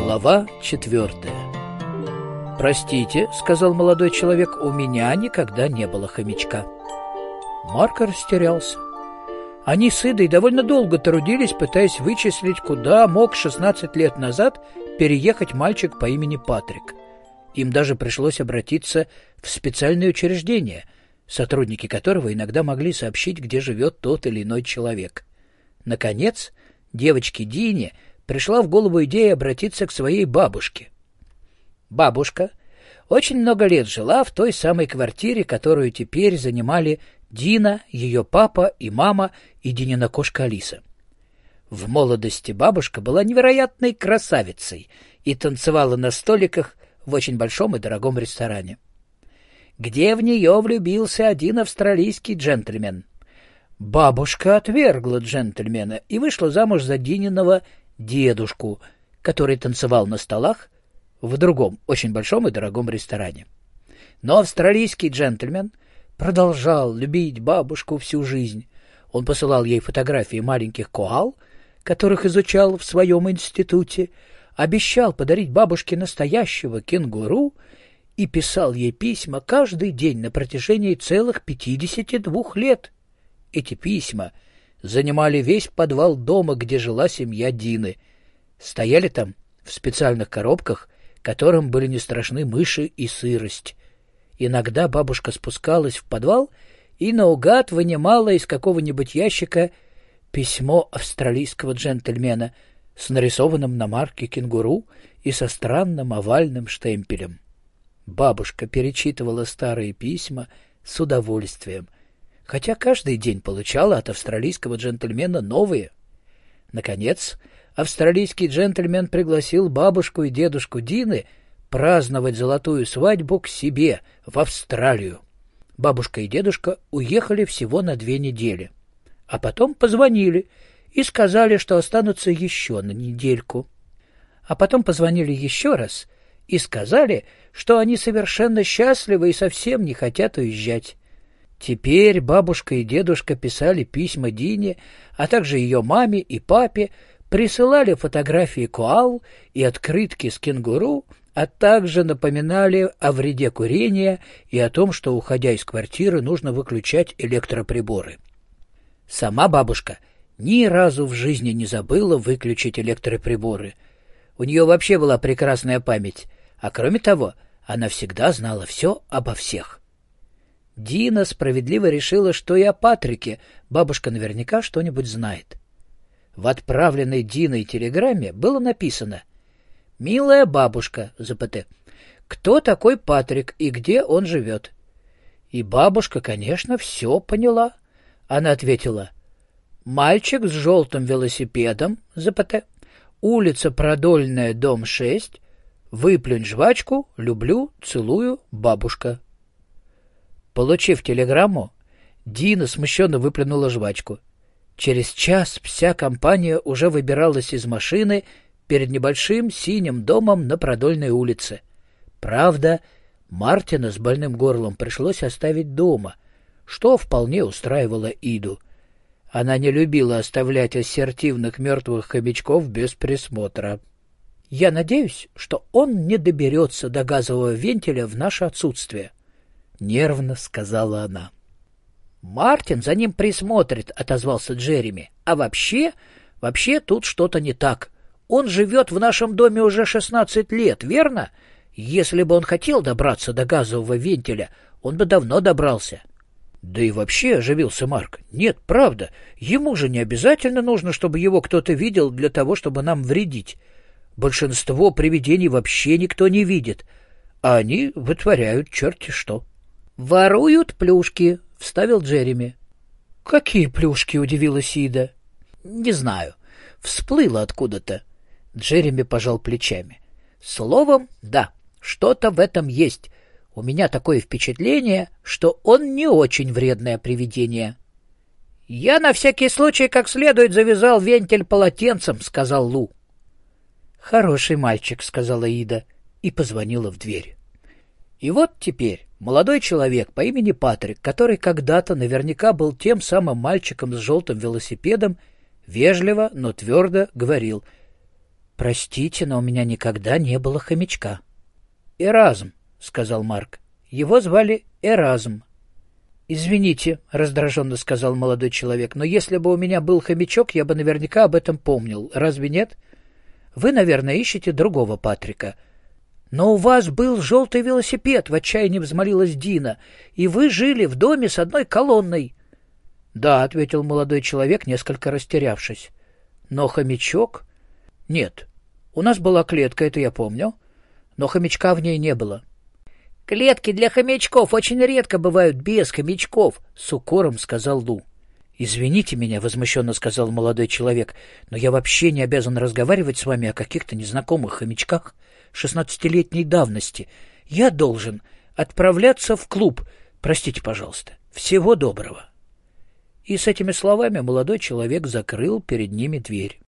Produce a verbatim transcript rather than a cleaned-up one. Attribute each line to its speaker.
Speaker 1: Глава четвертая. «Простите, — сказал молодой человек, — у меня никогда не было хомячка». Марко растерялся. Они с Идой довольно долго трудились, пытаясь вычислить, куда мог шестнадцать лет назад переехать мальчик по имени Патрик. Им даже пришлось обратиться в специальное учреждение, сотрудники которого иногда могли сообщить, где живет тот или иной человек. Наконец, девочке Дине пришла в голову идея обратиться к своей бабушке. Бабушка очень много лет жила в той самой квартире, которую теперь занимали Дина, ее папа и мама и Динина кошка Алиса. В молодости бабушка была невероятной красавицей и танцевала на столиках в очень большом и дорогом ресторане, где в нее влюбился один австралийский джентльмен. Бабушка отвергла джентльмена и вышла замуж за Дининого дедушку, который танцевал на столах в другом, очень большом и дорогом ресторане. Но австралийский джентльмен продолжал любить бабушку всю жизнь. Он посылал ей фотографии маленьких коал, которых изучал в своем институте, обещал подарить бабушке настоящего кенгуру и писал ей письма каждый день на протяжении целых пятидесяти двух лет. Эти письма занимали весь подвал дома, где жила семья Дины. Стояли там в специальных коробках, которым были не страшны мыши и сырость. Иногда бабушка спускалась в подвал и наугад вынимала из какого-нибудь ящика письмо австралийского джентльмена с нарисованным на марке кенгуру и со странным овальным штемпелем. Бабушка перечитывала старые письма с удовольствием, хотя каждый день получала от австралийского джентльмена новые. Наконец, австралийский джентльмен пригласил бабушку и дедушку Дины праздновать золотую свадьбу к себе в Австралию. Бабушка и дедушка уехали всего на две недели, а потом позвонили и сказали, что останутся еще на недельку. А потом позвонили еще раз и сказали, что они совершенно счастливы и совсем не хотят уезжать. Теперь бабушка и дедушка писали письма Дине, а также ее маме и папе, присылали фотографии коал и открытки с кенгуру, а также напоминали о вреде курения и о том, что, уходя из квартиры, нужно выключать электроприборы. Сама бабушка ни разу в жизни не забыла выключить электроприборы. У нее вообще была прекрасная память, а кроме того, она всегда знала все обо всех. Дина справедливо решила, что и о Патрике бабушка наверняка что-нибудь знает. В отправленной Диной телеграмме было написано: «Милая бабушка, ЗПТ, кто такой Патрик и где он живет?» И бабушка, конечно, все поняла. Она ответила: «Мальчик с желтым велосипедом, ЗПТ, улица Продольная, дом шесть, выплюнь жвачку, люблю, целую, бабушка». Получив телеграмму, Дина смущенно выплюнула жвачку. Через час вся компания уже выбиралась из машины перед небольшим синим домом на Продольной улице. Правда, Мартина с больным горлом пришлось оставить дома, что вполне устраивало Иду. Она не любила оставлять ассертивных мертвых хомячков без присмотра. «Я надеюсь, что он не доберется до газового вентиля в наше отсутствие», — нервно сказала она. «Мартин за ним присмотрит», — отозвался Джереми. «А вообще, вообще тут что-то не так. Он живет в нашем доме уже шестнадцать лет, верно? Если бы он хотел добраться до газового вентиля, он бы давно добрался». «Да и вообще», — оживился Марк, — «нет, правда, ему же не обязательно нужно, чтобы его кто-то видел для того, чтобы нам вредить. Большинство привидений вообще никто не видит, а они вытворяют черти что». «Воруют плюшки», — вставил Джереми. «Какие плюшки?» — удивилась Ида. «Не знаю. Всплыло откуда-то». Джереми пожал плечами. «Словом, да, что-то в этом есть. У меня такое впечатление, что он не очень вредное привидение». «Я на всякий случай как следует завязал вентиль полотенцем», — сказал Лу. «Хороший мальчик», — сказала Ида и позвонила в дверь. И вот теперь молодой человек по имени Патрик, который когда-то наверняка был тем самым мальчиком с желтым велосипедом, вежливо, но твердо говорил: «Простите, но у меня никогда не было хомячка». «Эразм», — сказал Марк. «Его звали Эразм». «Извините», — раздраженно сказал молодой человек, «но если бы у меня был хомячок, я бы наверняка об этом помнил. Разве нет? Вы, наверное, ищете другого Патрика». «Но у вас был желтый велосипед», — в отчаянии взмолилась Дина, «и вы жили в доме с одной колонной». «Да», — ответил молодой человек, несколько растерявшись. «Но хомячок?» «Нет. У нас была клетка, это я помню, но хомячка в ней не было». «Клетки для хомячков очень редко бывают без хомячков», — с укором сказал Лу. «Извините меня», — возмущенно сказал молодой человек, «но я вообще не обязан разговаривать с вами о каких-то незнакомых хомячках шестнадцатилетней давности. Я должен отправляться в клуб. Простите, пожалуйста. Всего доброго». И с этими словами молодой человек закрыл перед ними дверь.